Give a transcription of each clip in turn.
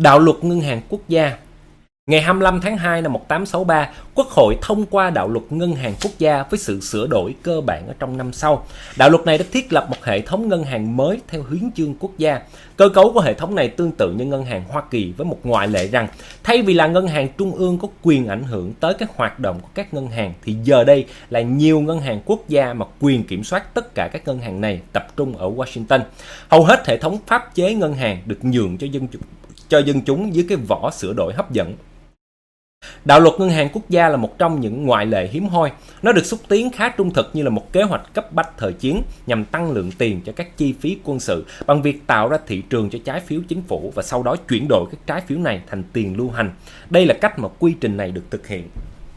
Đạo luật ngân hàng quốc gia. Ngày 25 tháng 2 năm 1863, Quốc hội thông qua đạo luật ngân hàng quốc gia với sự sửa đổi cơ bản ở trong năm sau. Đạo luật này đã thiết lập một hệ thống ngân hàng mới theo hiến chương quốc gia. Cơ cấu của hệ thống này tương tự như ngân hàng Hoa Kỳ với một ngoại lệ rằng thay vì là ngân hàng trung ương có quyền ảnh hưởng tới các hoạt động của các ngân hàng thì giờ đây là nhiều ngân hàng quốc gia mà quyền kiểm soát tất cả các ngân hàng này tập trung ở Washington. Hầu hết hệ thống pháp chế ngân hàng được nhượng cho dân chúng dưới cái vỏ sửa đổi hấp dẫn. Đạo luật ngân hàng quốc gia là một trong những ngoại lệ hiếm hoi. Nó được xúc tiến khá trung thực như là một kế hoạch cấp bách thời chiến nhằm tăng lượng tiền cho các chi phí quân sự bằng việc tạo ra thị trường cho trái phiếu chính phủ và sau đó chuyển đổi các trái phiếu này thành tiền lưu hành. Đây là cách mà quy trình này được thực hiện.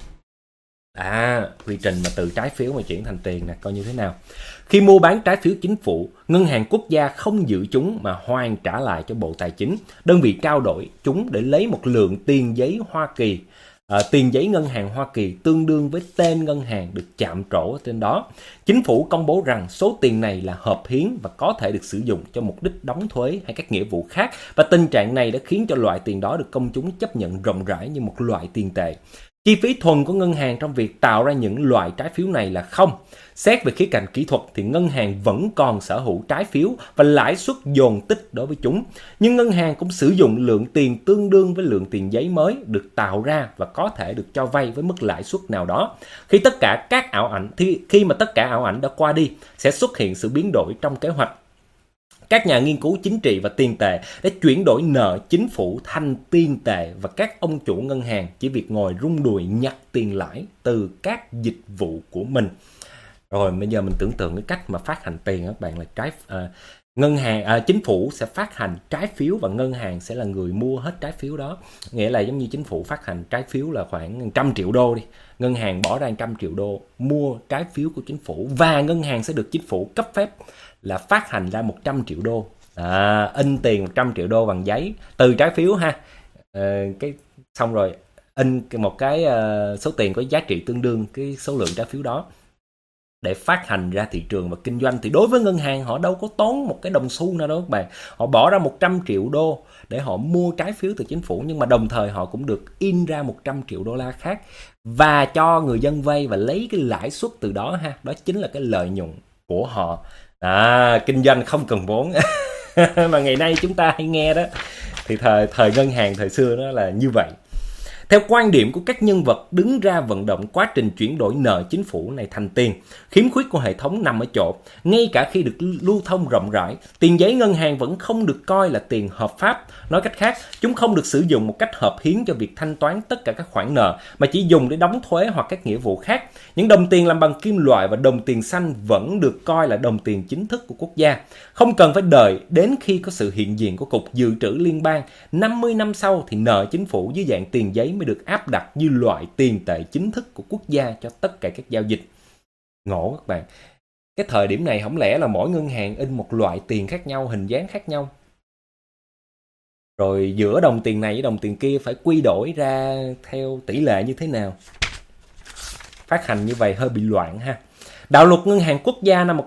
Quy trình mà từ trái phiếu mà chuyển thành tiền nè, coi như thế nào. Khi mua bán trái phiếu chính phủ, ngân hàng quốc gia không giữ chúng mà hoàn trả lại cho Bộ Tài chính. Đơn vị trao đổi chúng để lấy một lượng tiền giấy Hoa Kỳ, tiền giấy ngân hàng Hoa Kỳ tương đương với tên ngân hàng được chạm trổ ở trên đó. Chính phủ công bố rằng số tiền này là hợp hiến và có thể được sử dụng cho mục đích đóng thuế hay các nghĩa vụ khác, và tình trạng này đã khiến cho loại tiền đó được công chúng chấp nhận rộng rãi như một loại tiền tệ. Chi phí thuần của ngân hàng trong việc tạo ra những loại trái phiếu này là không. Xét về khía cạnh kỹ thuật thì ngân hàng vẫn còn sở hữu trái phiếu và lãi suất dồn tích đối với chúng. Nhưng ngân hàng cũng sử dụng lượng tiền tương đương với lượng tiền giấy mới được tạo ra và có thể được cho vay với mức lãi suất nào đó. Khi mà tất cả ảo ảnh đã qua đi, sẽ xuất hiện sự biến đổi trong kế hoạch. Các nhà nghiên cứu chính trị và tiền tệ đã chuyển đổi nợ chính phủ thành tiền tệ và các ông chủ ngân hàng chỉ việc ngồi rung đùi nhặt tiền lãi từ các dịch vụ của mình. Rồi bây giờ mình tưởng tượng cái cách mà phát hành tiền các bạn là chính phủ sẽ phát hành trái phiếu và ngân hàng sẽ là người mua hết trái phiếu đó. Nghĩa là giống như chính phủ phát hành trái phiếu là khoảng 100 triệu đô đi. Ngân hàng bỏ ra 100 triệu đô mua trái phiếu của chính phủ và ngân hàng sẽ được chính phủ cấp phép là phát hành ra 100 triệu đô. In tiền 100 triệu đô bằng giấy từ trái phiếu ha. Xong rồi in một cái số tiền có giá trị tương đương cái số lượng trái phiếu đó để phát hành ra thị trường và kinh doanh. Thì đối với ngân hàng họ đâu có tốn một cái đồng xu nào đâu các bạn. Họ bỏ ra 100 triệu đô để họ mua trái phiếu từ chính phủ, nhưng mà đồng thời họ cũng được in ra 100 triệu đô la khác và cho người dân vay và lấy cái lãi suất từ đó ha. Đó chính là cái lợi nhuận của họ. Kinh doanh không cần vốn mà ngày nay chúng ta hay nghe đó. Thì thời ngân hàng thời xưa đó là như vậy. Theo quan điểm của các nhân vật đứng ra vận động quá trình chuyển đổi nợ chính phủ này thành tiền, khiếm khuyết của hệ thống nằm ở chỗ, ngay cả khi được lưu thông rộng rãi, tiền giấy ngân hàng vẫn không được coi là tiền hợp pháp. Nói cách khác, chúng không được sử dụng một cách hợp hiến cho việc thanh toán tất cả các khoản nợ, mà chỉ dùng để đóng thuế hoặc các nghĩa vụ khác. Những đồng tiền làm bằng kim loại và đồng tiền xanh vẫn được coi là đồng tiền chính thức của quốc gia. Không cần phải đợi đến khi có sự hiện diện của Cục Dự trữ Liên bang. 50 năm sau thì nợ chính phủ dưới dạng tiền giấy mới được áp đặt như loại tiền tệ chính thức của quốc gia cho tất cả các giao dịch. Ngộ các bạn. Cái thời điểm này không lẽ là mỗi ngân hàng in một loại tiền khác nhau, hình dáng khác nhau. Rồi giữa đồng tiền này với đồng tiền kia phải quy đổi ra theo tỷ lệ như thế nào. Phát hành như vậy hơi bị loạn ha. Đạo luật ngân hàng quốc gia năm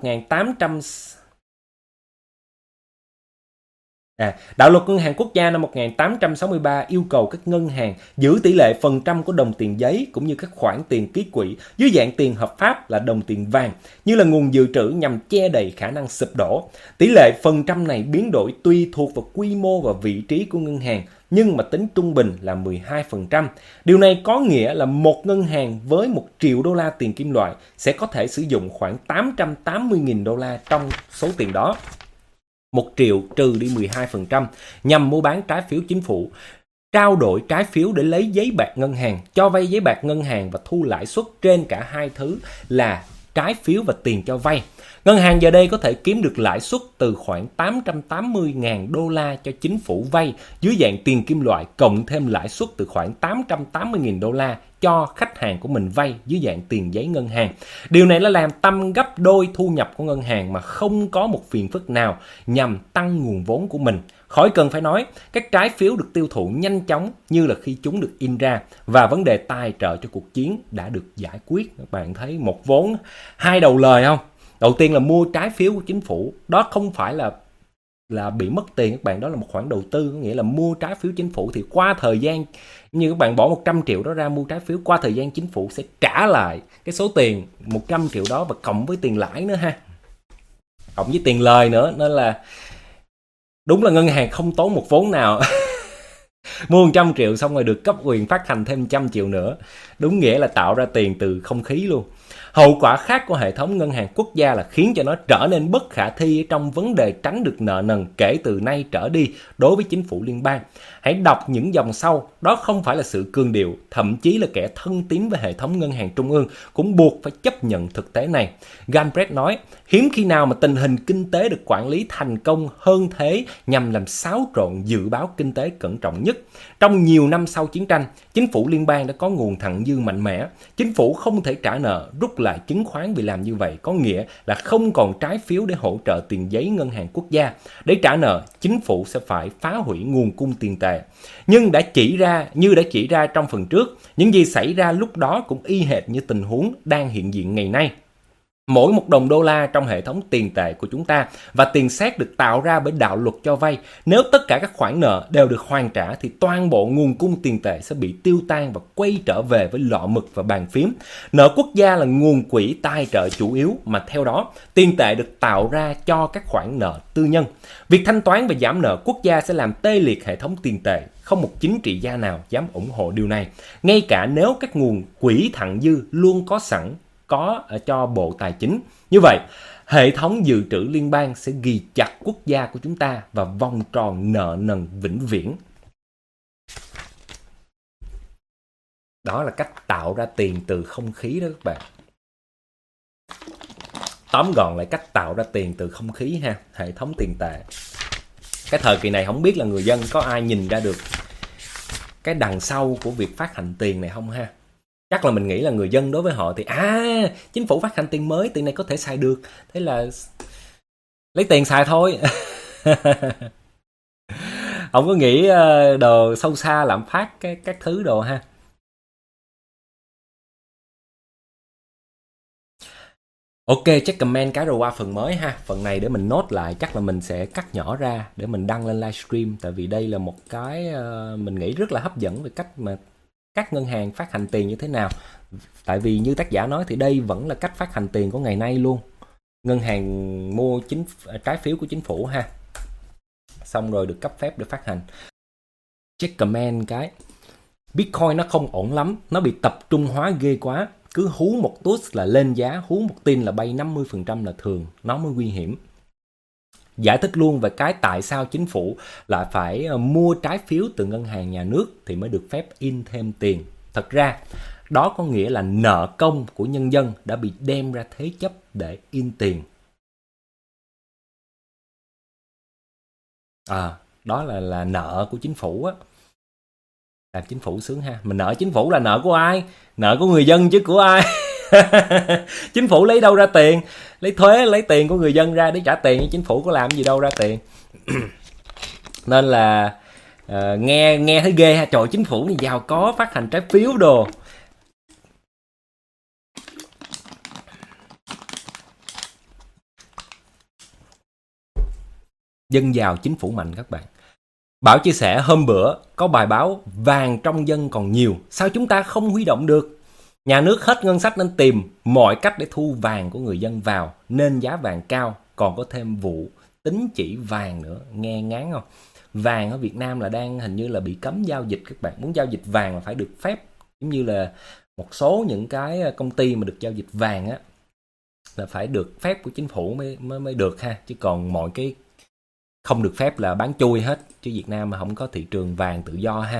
1863 yêu cầu các ngân hàng giữ tỷ lệ phần trăm của đồng tiền giấy cũng như các khoản tiền ký quỹ dưới dạng tiền hợp pháp là đồng tiền vàng như là nguồn dự trữ nhằm che đậy khả năng sụp đổ. Tỷ lệ phần trăm này biến đổi tùy thuộc vào quy mô và vị trí của ngân hàng, nhưng mà tính trung bình là 12%. Điều này có nghĩa là một ngân hàng với 1 triệu đô la tiền kim loại sẽ có thể sử dụng khoảng 880.000 đô la trong số tiền đó. 1 triệu trừ đi 12% nhằm mua bán trái phiếu chính phủ, trao đổi trái phiếu để lấy giấy bạc ngân hàng, cho vay giấy bạc ngân hàng và thu lãi suất trên cả hai thứ là trái phiếu và tiền cho vay. Ngân hàng giờ đây có thể kiếm được lãi suất từ khoảng 880.000 đô la cho chính phủ vay dưới dạng tiền kim loại, cộng thêm lãi suất từ khoảng 880.000 đô la cho khách hàng của mình vay dưới dạng tiền giấy ngân hàng. Điều này là làm tăng gấp đôi thu nhập của ngân hàng mà không có một phiền phức nào nhằm tăng nguồn vốn của mình. Khỏi cần phải nói, các trái phiếu được tiêu thụ nhanh chóng như là khi chúng được in ra và vấn đề tài trợ cho cuộc chiến đã được giải quyết. Các bạn thấy một vốn hai đầu lời không? Đầu tiên là mua trái phiếu của chính phủ, đó không phải là là bị mất tiền các bạn, đó là một khoản đầu tư. Có nghĩa là mua trái phiếu chính phủ thì qua thời gian, như các bạn bỏ 100 triệu đó ra mua trái phiếu, qua thời gian chính phủ sẽ trả lại cái số tiền 100 triệu đó và cộng với tiền lãi nữa ha, cộng với tiền lời nữa. Nên là đúng là ngân hàng không tốn một vốn nào. Mua 100 triệu xong rồi được cấp quyền phát hành thêm 100 triệu nữa. Đúng nghĩa là tạo ra tiền từ không khí luôn. Hậu quả khác của hệ thống ngân hàng quốc gia là khiến cho nó trở nên bất khả thi trong vấn đề tránh được nợ nần kể từ nay trở đi đối với chính phủ liên bang. Hãy đọc những dòng sau, đó không phải là sự cương điệu, thậm chí là kẻ thân tín với hệ thống ngân hàng trung ương cũng buộc phải chấp nhận thực tế này. Galbraith nói, hiếm khi nào mà tình hình kinh tế được quản lý thành công hơn thế nhằm làm xáo trộn dự báo kinh tế cẩn trọng nhất. Trong nhiều năm sau chiến tranh, chính phủ liên bang đã có nguồn thặng dư mạnh mẽ. Chính phủ không thể trả nợ, rút lại chứng khoán vì làm như vậy có nghĩa là không còn trái phiếu để hỗ trợ tiền giấy ngân hàng quốc gia. Để trả nợ, chính phủ sẽ phải phá hủy nguồn cung tiền tệ. Nhưng đã chỉ ra trong phần trước, những gì xảy ra lúc đó cũng y hệt như tình huống đang hiện diện ngày nay. Mỗi một đồng đô la trong hệ thống tiền tệ của chúng ta và tiền sét được tạo ra bởi đạo luật cho vay, nếu tất cả các khoản nợ đều được hoàn trả thì toàn bộ nguồn cung tiền tệ sẽ bị tiêu tan và quay trở về với lọ mực và bàn phím. Nợ quốc gia là nguồn quỹ tài trợ chủ yếu mà theo đó tiền tệ được tạo ra cho các khoản nợ tư nhân. Việc thanh toán và giảm nợ quốc gia sẽ làm tê liệt hệ thống tiền tệ. Không một chính trị gia nào dám ủng hộ điều này, ngay cả nếu các nguồn quỹ thặng dư luôn có sẵn cho Bộ Tài chính. Như vậy, hệ thống dự trữ liên bang sẽ ghi chặt quốc gia của chúng ta vào vòng tròn nợ nần vĩnh viễn. Đó là cách tạo ra tiền từ không khí đó các bạn. Tóm gọn lại cách tạo ra tiền từ không khí ha, hệ thống tiền tệ. Cái thời kỳ này không biết là người dân có ai nhìn ra được cái đằng sau của việc phát hành tiền này không ha. Chắc là mình nghĩ là người dân đối với họ thì chính phủ phát hành tiền mới, tiền này có thể xài được, thế là lấy tiền xài thôi. Không có nghĩ đồ sâu xa lạm phát các thứ đồ ha. Ok, check comment cái rồi qua phần mới ha. Phần này để mình nốt lại, chắc là mình sẽ cắt nhỏ ra để mình đăng lên livestream. Tại vì đây là một cái mình nghĩ rất là hấp dẫn về cách mà các ngân hàng phát hành tiền như thế nào. Tại vì như tác giả nói thì đây vẫn là cách phát hành tiền của ngày nay luôn. Ngân hàng mua trái phiếu của chính phủ ha, xong rồi được cấp phép để phát hành. Check comment cái Bitcoin nó không ổn lắm, nó bị tập trung hóa ghê quá. Cứ hú một tút là lên giá, hú một tin là bay 50% là thường, nó mới nguy hiểm. Giải thích luôn về cái tại sao chính phủ lại phải mua trái phiếu từ ngân hàng nhà nước thì mới được phép in thêm tiền. Thật ra, đó có nghĩa là nợ công của nhân dân đã bị đem ra thế chấp để in tiền. Đó là nợ của chính phủ á. Làm chính phủ sướng ha. Mình nợ chính phủ là nợ của ai? Nợ của người dân chứ của ai? Chính phủ lấy đâu ra tiền? Lấy thuế, lấy tiền của người dân ra để trả tiền. Chính phủ có làm gì đâu ra tiền. Nên là nghe thấy ghê ha. Trời, chính phủ này giàu có, phát hành trái phiếu đồ. Dân giàu chính phủ mạnh các bạn. Bảo chia sẻ hôm bữa có bài báo vàng trong dân còn nhiều, sao chúng ta không huy động được? Nhà nước hết ngân sách nên tìm mọi cách để thu vàng của người dân vào, nên giá vàng cao, còn có thêm vụ tín chỉ vàng nữa, nghe ngán không? Vàng ở Việt Nam là đang hình như là bị cấm giao dịch các bạn, muốn giao dịch vàng là phải được phép, giống như là một số những cái công ty mà được giao dịch vàng á là phải được phép của chính phủ mới được ha, chứ còn mọi cái không được phép là bán chui hết, chứ Việt Nam mà không có thị trường vàng tự do ha.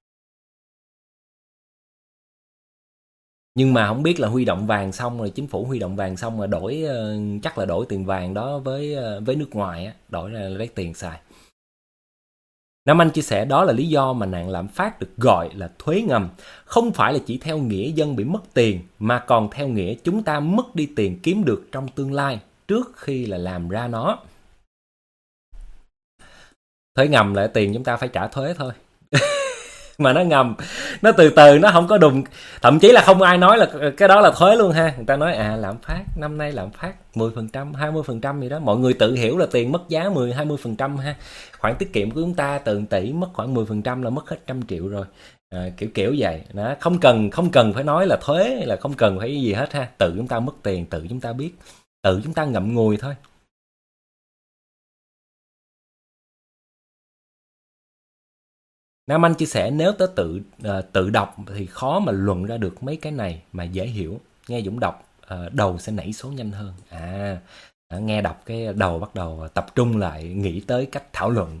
Nhưng mà không biết là huy động vàng xong rồi, chính phủ huy động vàng xong rồi đổi, chắc là đổi tiền vàng đó với nước ngoài á, đổi ra lấy tiền xài. Nam Anh chia sẻ đó là lý do mà nạn lạm phát được gọi là thuế ngầm. Không phải là chỉ theo nghĩa dân bị mất tiền, mà còn theo nghĩa chúng ta mất đi tiền kiếm được trong tương lai trước khi là làm ra nó. Thuế ngầm là tiền chúng ta phải trả thuế thôi. mà nó ngầm, nó từ từ, nó không có đùng. Thậm chí là không ai nói là cái đó là thuế luôn ha. Người ta nói lạm phát, năm nay lạm phát 10%, 20% gì đó. Mọi người tự hiểu là tiền mất giá 10-20% ha. Khoản tiết kiệm của chúng ta từ 1 tỷ mất khoảng 10% là mất hết 100 triệu rồi. Kiểu vậy đó. Không cần phải nói là thuế hay là không cần phải gì hết ha. Tự chúng ta mất tiền, tự chúng ta biết, tự chúng ta ngậm ngùi thôi. Nam Anh chia sẻ nếu tớ tự đọc thì khó mà luận ra được mấy cái này mà dễ hiểu. Nghe Dũng đọc đầu sẽ nảy số nhanh hơn. Nghe đọc cái đầu bắt đầu tập trung lại, nghĩ tới cách thảo luận.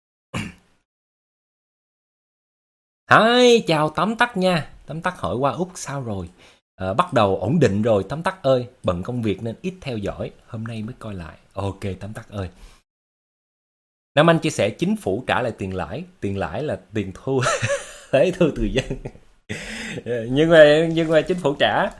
Hi, chào Tóm Tắt nha. Tóm Tắt hỏi qua Úc sao rồi? Bắt đầu ổn định rồi Tóm Tắt ơi. Bận công việc nên ít theo dõi, hôm nay mới coi lại. Ok Tóm Tắt ơi. Nam Anh chia sẻ chính phủ trả lại tiền lãi là tiền thu thuế thu từ dân. nhưng mà chính phủ trả.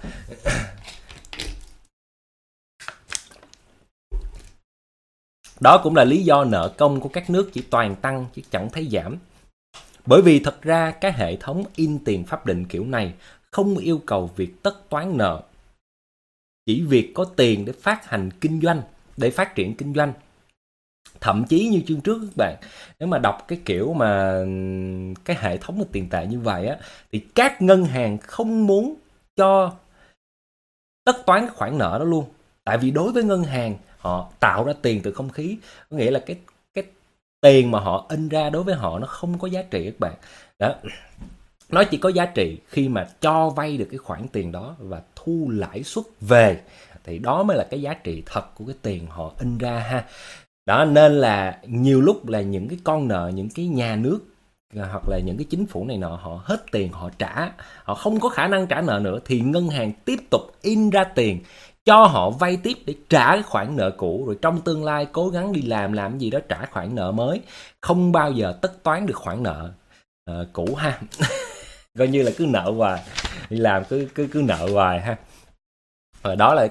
Đó cũng là lý do nợ công của các nước chỉ toàn tăng chứ chẳng thấy giảm. Bởi vì thật ra cái hệ thống in tiền pháp định kiểu này không yêu cầu việc tất toán nợ, chỉ việc có tiền để phát hành kinh doanh, để phát triển kinh doanh. Thậm chí như chương trước các bạn, nếu mà đọc cái kiểu mà cái hệ thống tiền tệ như vậy á, thì các ngân hàng không muốn cho tất toán cái khoản nợ đó luôn. Tại vì đối với ngân hàng, họ tạo ra tiền từ không khí, có nghĩa là cái tiền mà họ in ra đối với họ nó không có giá trị các bạn. Đó. Nó chỉ có giá trị khi mà cho vay được cái khoản tiền đó và thu lãi suất về, thì đó mới là cái giá trị thật của cái tiền họ in ra ha. Đó, nên là nhiều lúc là những cái con nợ, những cái nhà nước hoặc là những cái chính phủ này nọ, họ hết tiền họ trả, họ không có khả năng trả nợ nữa, thì ngân hàng tiếp tục in ra tiền cho họ vay tiếp để trả cái khoản nợ cũ, rồi trong tương lai cố gắng đi làm gì đó trả khoản nợ mới, không bao giờ tất toán được khoản nợ cũ ha. Coi như là cứ nợ hoài, đi làm cứ nợ hoài ha. Đó là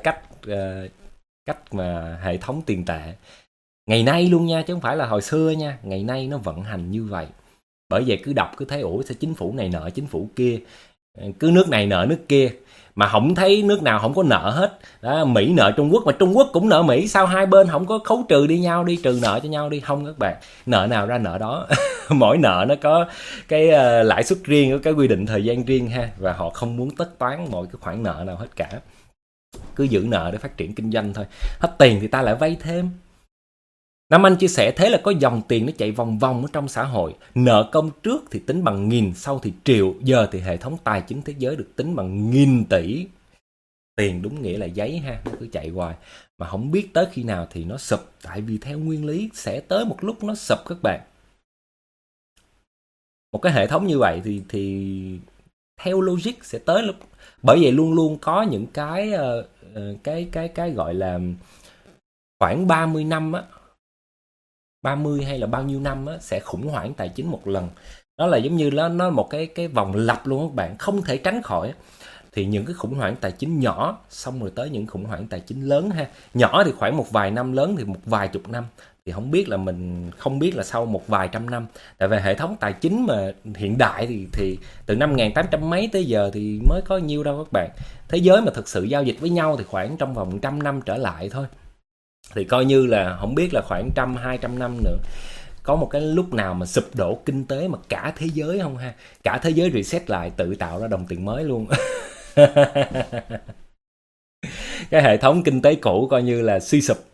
cách mà hệ thống tiền tệ ngày nay luôn nha, chứ không phải là hồi xưa nha. Ngày nay nó vận hành như vậy. Bởi vậy cứ đọc cứ thấy sẽ chính phủ này nợ chính phủ kia, cứ nước này nợ nước kia, mà không thấy nước nào không có nợ hết. Đó, Mỹ nợ Trung Quốc mà Trung Quốc cũng nợ Mỹ, sao hai bên không có khấu trừ đi nhau, đi trừ nợ cho nhau đi? Không các bạn, nợ nào ra nợ đó. Mỗi nợ nó có cái lãi suất riêng, có cái quy định thời gian riêng ha, và họ không muốn tất toán mọi cái khoản nợ nào hết cả, cứ giữ nợ để phát triển kinh doanh thôi. Hết tiền thì ta lại vay thêm. Nam Anh chia sẻ thế là có dòng tiền nó chạy vòng vòng ở trong xã hội. Nợ công trước thì tính bằng nghìn, sau thì triệu, giờ thì hệ thống tài chính thế giới được tính bằng nghìn tỷ. Tiền đúng nghĩa là giấy ha, nó cứ chạy hoài mà không biết tới khi nào thì nó sụp. Tại vì theo nguyên lý sẽ tới một lúc nó sụp các bạn. Một cái hệ thống như vậy thì theo logic sẽ tới lúc. Bởi vậy luôn luôn có những cái gọi là khoảng 30 năm á, 30 hay là bao nhiêu năm á, sẽ khủng hoảng tài chính một lần. Đó là giống như nó một cái vòng lặp luôn các bạn, không thể tránh khỏi. Thì những cái khủng hoảng tài chính nhỏ, xong rồi tới những khủng hoảng tài chính lớn ha. Nhỏ thì khoảng một vài năm, lớn thì một vài chục năm. Thì mình không biết là sau một vài trăm năm. Tại vì hệ thống tài chính mà hiện đại thì từ năm 1800 mấy tới giờ thì mới có nhiêu đâu các bạn. Thế giới mà thực sự giao dịch với nhau thì khoảng trong vòng 100 năm trở lại thôi. Thì coi như là không biết là khoảng 100-200 năm nữa có một cái lúc nào mà sụp đổ kinh tế mà cả thế giới không ha? Cả thế giới reset lại, tự tạo ra đồng tiền mới luôn. Cái hệ thống kinh tế cũ coi như là suy sụp.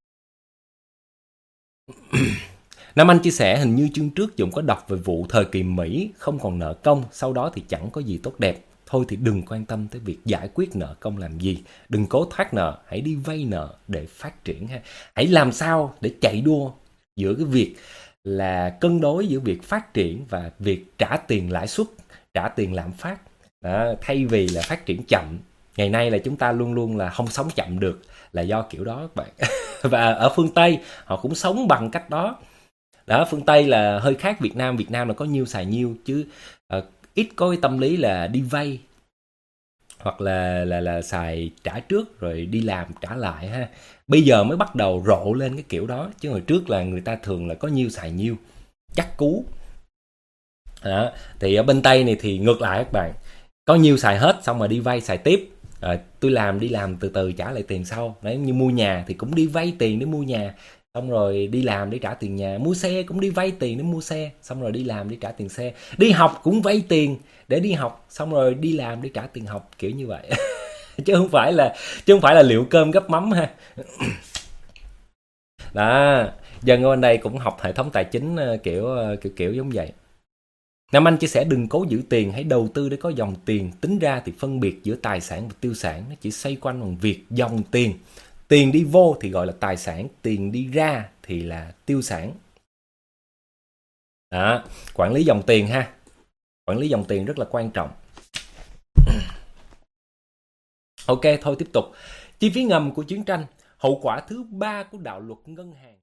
Nam Anh chia sẻ hình như chương trước Dũng có đọc về vụ thời kỳ Mỹ không còn nợ công, sau đó thì chẳng có gì tốt đẹp. Thôi thì đừng quan tâm tới việc giải quyết nợ công làm gì. Đừng cố thoát nợ, hãy đi vay nợ để phát triển ha. Hãy làm sao để chạy đua giữa cái việc là cân đối giữa việc phát triển và việc trả tiền lãi suất, trả tiền lạm phát. Đó, thay vì là phát triển chậm. Ngày nay là chúng ta luôn luôn là không sống chậm được, là do kiểu đó các bạn. Và ở phương Tây họ cũng sống bằng cách đó. Đó, phương Tây là hơi khác Việt Nam. Việt Nam là có nhiêu xài nhiêu, chứ ít có cái tâm lý là đi vay hoặc là xài trả trước rồi đi làm trả lại ha. Bây giờ mới bắt đầu rộ lên cái kiểu đó, chứ hồi trước là người ta thường là có nhiêu xài nhiêu, chắc cú. Đó. Thì ở bên Tây này thì ngược lại các bạn, có nhiêu xài hết xong rồi đi vay xài tiếp. Tôi đi làm từ từ trả lại tiền sau. Đấy, như mua nhà thì cũng đi vay tiền để mua nhà, xong rồi đi làm để trả tiền nhà. Mua xe cũng đi vay tiền để mua xe, xong rồi đi làm để trả tiền xe. Đi học cũng vay tiền để đi học, xong rồi đi làm để trả tiền học, kiểu như vậy. chứ không phải là liệu cơm gắp mắm ha. Đó, dân ở bên đây cũng học hệ thống tài chính kiểu giống vậy. Nam Anh chia sẻ đừng cố giữ tiền, hãy đầu tư để có dòng tiền. Tính ra thì phân biệt giữa tài sản và tiêu sản nó chỉ xoay quanh bằng việc dòng tiền. Tiền đi vô thì gọi là tài sản, tiền đi ra thì là tiêu sản. Đó, quản lý dòng tiền ha. Quản lý dòng tiền rất là quan trọng. Ok, thôi tiếp tục. Chi phí ngầm của chiến tranh, hậu quả thứ 3 của đạo luật ngân hàng.